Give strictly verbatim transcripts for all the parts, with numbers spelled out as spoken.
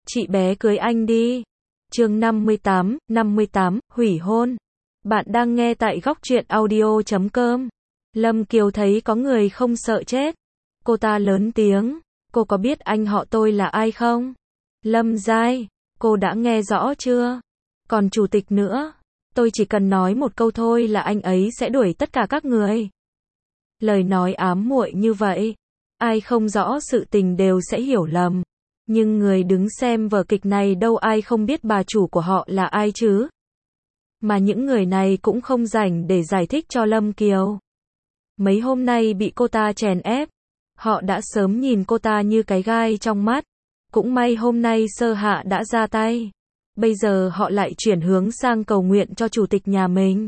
Chị bé cưới anh đi. Chương năm mươi tám, năm mươi tám, hủy hôn. Bạn đang nghe tại góc truyện audio chấm com. Lâm Kiều thấy có người không sợ chết. Cô ta lớn tiếng, cô có biết anh họ tôi là ai không? Lâm Giai, cô đã nghe rõ chưa? Còn chủ tịch nữa, tôi chỉ cần nói một câu thôi là anh ấy sẽ đuổi tất cả các người. Lời nói ám muội như vậy, ai không rõ sự tình đều sẽ hiểu lầm. Nhưng người đứng xem vở kịch này đâu ai không biết bà chủ của họ là ai chứ. Mà những người này cũng không rảnh để giải thích cho Lâm Kiều. Mấy hôm nay bị cô ta chèn ép, họ đã sớm nhìn cô ta như cái gai trong mắt. Cũng may hôm nay Sơ Hạ đã ra tay. Bây giờ họ lại chuyển hướng sang cầu nguyện cho chủ tịch nhà mình.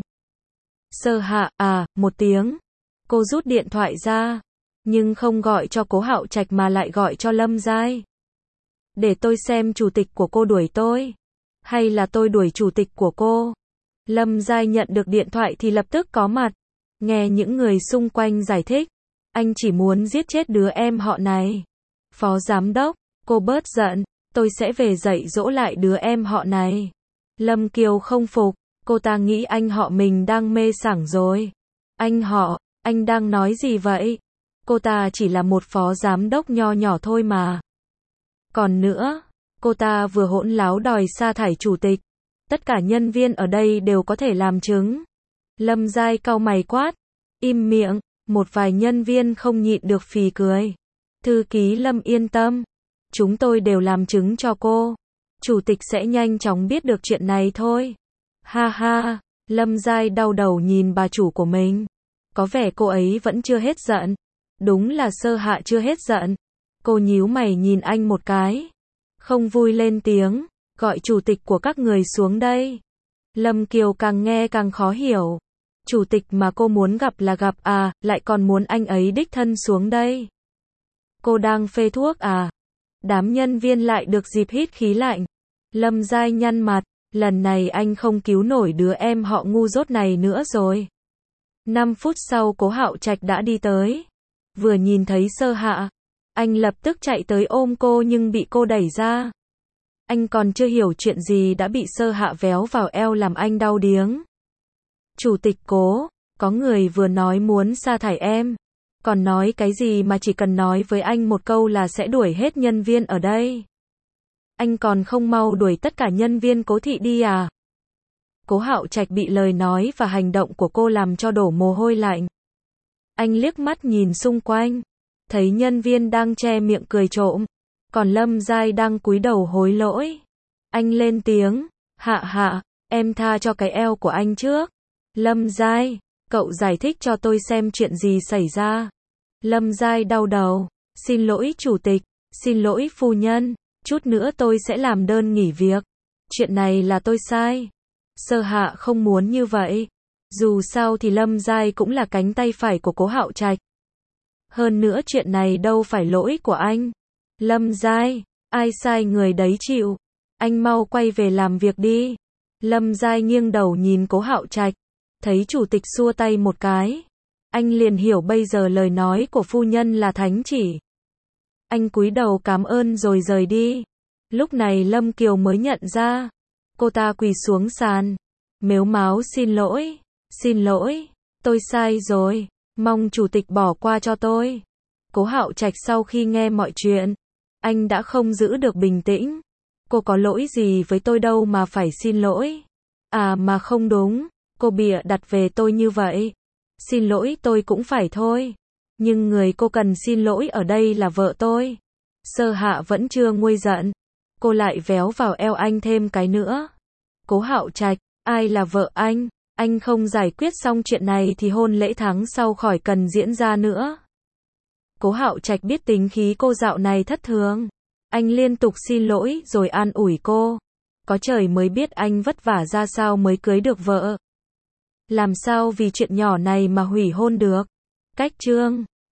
Sơ Hạ, à, một tiếng. Cô rút điện thoại ra, nhưng không gọi cho Cố Hạo Trạch mà lại gọi cho Lâm Giai. Để tôi xem chủ tịch của cô đuổi tôi, hay là tôi đuổi chủ tịch của cô. Lâm Giai nhận được điện thoại thì lập tức có mặt. Nghe những người xung quanh giải thích, anh chỉ muốn giết chết đứa em họ này. Phó giám đốc, cô bớt giận, tôi sẽ về dạy dỗ lại đứa em họ này. Lâm Kiều không phục, cô ta nghĩ anh họ mình đang mê sảng rồi. Anh họ, anh đang nói gì vậy? Cô ta chỉ là một phó giám đốc nho nhỏ thôi mà. Còn nữa, cô ta vừa hỗn láo đòi sa thải chủ tịch. Tất cả nhân viên ở đây đều có thể làm chứng. Lâm Giai cau mày quát, im miệng. Một vài nhân viên không nhịn được phì cười. Thư ký Lâm yên tâm, chúng tôi đều làm chứng cho cô. Chủ tịch sẽ nhanh chóng biết được chuyện này thôi. Ha ha, Lâm Giai đau đầu nhìn bà chủ của mình. Có vẻ cô ấy vẫn chưa hết giận. Đúng là Sơ Hạ chưa hết giận. Cô nhíu mày nhìn anh một cái. Không vui lên tiếng, gọi chủ tịch của các người xuống đây. Lâm Kiều càng nghe càng khó hiểu. Chủ tịch mà cô muốn gặp là gặp à, lại còn muốn anh ấy đích thân xuống đây. Cô đang phê thuốc à? Đám nhân viên lại được dịp hít khí lạnh. Lâm Giai nhăn mặt, lần này anh không cứu nổi đứa em họ ngu dốt này nữa rồi. Năm phút sau Cố Hạo Trạch đã đi tới. Vừa nhìn thấy Sơ Hạ, anh lập tức chạy tới ôm cô nhưng bị cô đẩy ra. Anh còn chưa hiểu chuyện gì đã bị Sơ Hạ véo vào eo làm anh đau điếng. Chủ tịch Cố, có người vừa nói muốn sa thải em. Còn nói cái gì mà chỉ cần nói với anh một câu là sẽ đuổi hết nhân viên ở đây. Anh còn không mau đuổi tất cả nhân viên Cố thị đi à? Cố Hạo Trạch bị lời nói và hành động của cô làm cho đổ mồ hôi lạnh. Anh liếc mắt nhìn xung quanh, thấy nhân viên đang che miệng cười trộm, còn Lâm Giai đang cúi đầu hối lỗi. Anh lên tiếng, Hạ Hạ, em tha cho cái eo của anh trước. Lâm Giai, cậu giải thích cho tôi xem chuyện gì xảy ra. Lâm Giai đau đầu, xin lỗi chủ tịch, xin lỗi phu nhân, chút nữa tôi sẽ làm đơn nghỉ việc. Chuyện này là tôi sai. Sơ Hạ không muốn như vậy. Dù sao thì Lâm Giai cũng là cánh tay phải của Cố Hạo Trạch. Hơn nữa chuyện này đâu phải lỗi của anh. Lâm Giai, ai sai người đấy chịu. Anh mau quay về làm việc đi. Lâm Giai nghiêng đầu nhìn Cố Hạo Trạch, thấy chủ tịch xua tay một cái. Anh liền hiểu bây giờ lời nói của phu nhân là thánh chỉ. Anh cúi đầu cảm ơn rồi rời đi. Lúc này Lâm Kiều mới nhận ra. Cô ta quỳ xuống sàn, mếu máo xin lỗi, xin lỗi, tôi sai rồi, mong chủ tịch bỏ qua cho tôi. Cố Hạo Trạch sau khi nghe mọi chuyện, anh đã không giữ được bình tĩnh. Cô có lỗi gì với tôi đâu mà phải xin lỗi. À mà không đúng, cô bịa đặt về tôi như vậy. Xin lỗi tôi cũng phải thôi. Nhưng người cô cần xin lỗi ở đây là vợ tôi. Sơ Hạ vẫn chưa nguôi giận. Cô lại véo vào eo anh thêm cái nữa. Cố Hạo Trạch, ai là vợ anh? Anh không giải quyết xong chuyện này thì hôn lễ tháng sau khỏi cần diễn ra nữa. Cố Hạo Trạch biết tính khí cô dạo này thất thường. Anh liên tục xin lỗi rồi an ủi cô. Có trời mới biết anh vất vả ra sao mới cưới được vợ. Làm sao vì chuyện nhỏ này mà hủy hôn được? Cách chương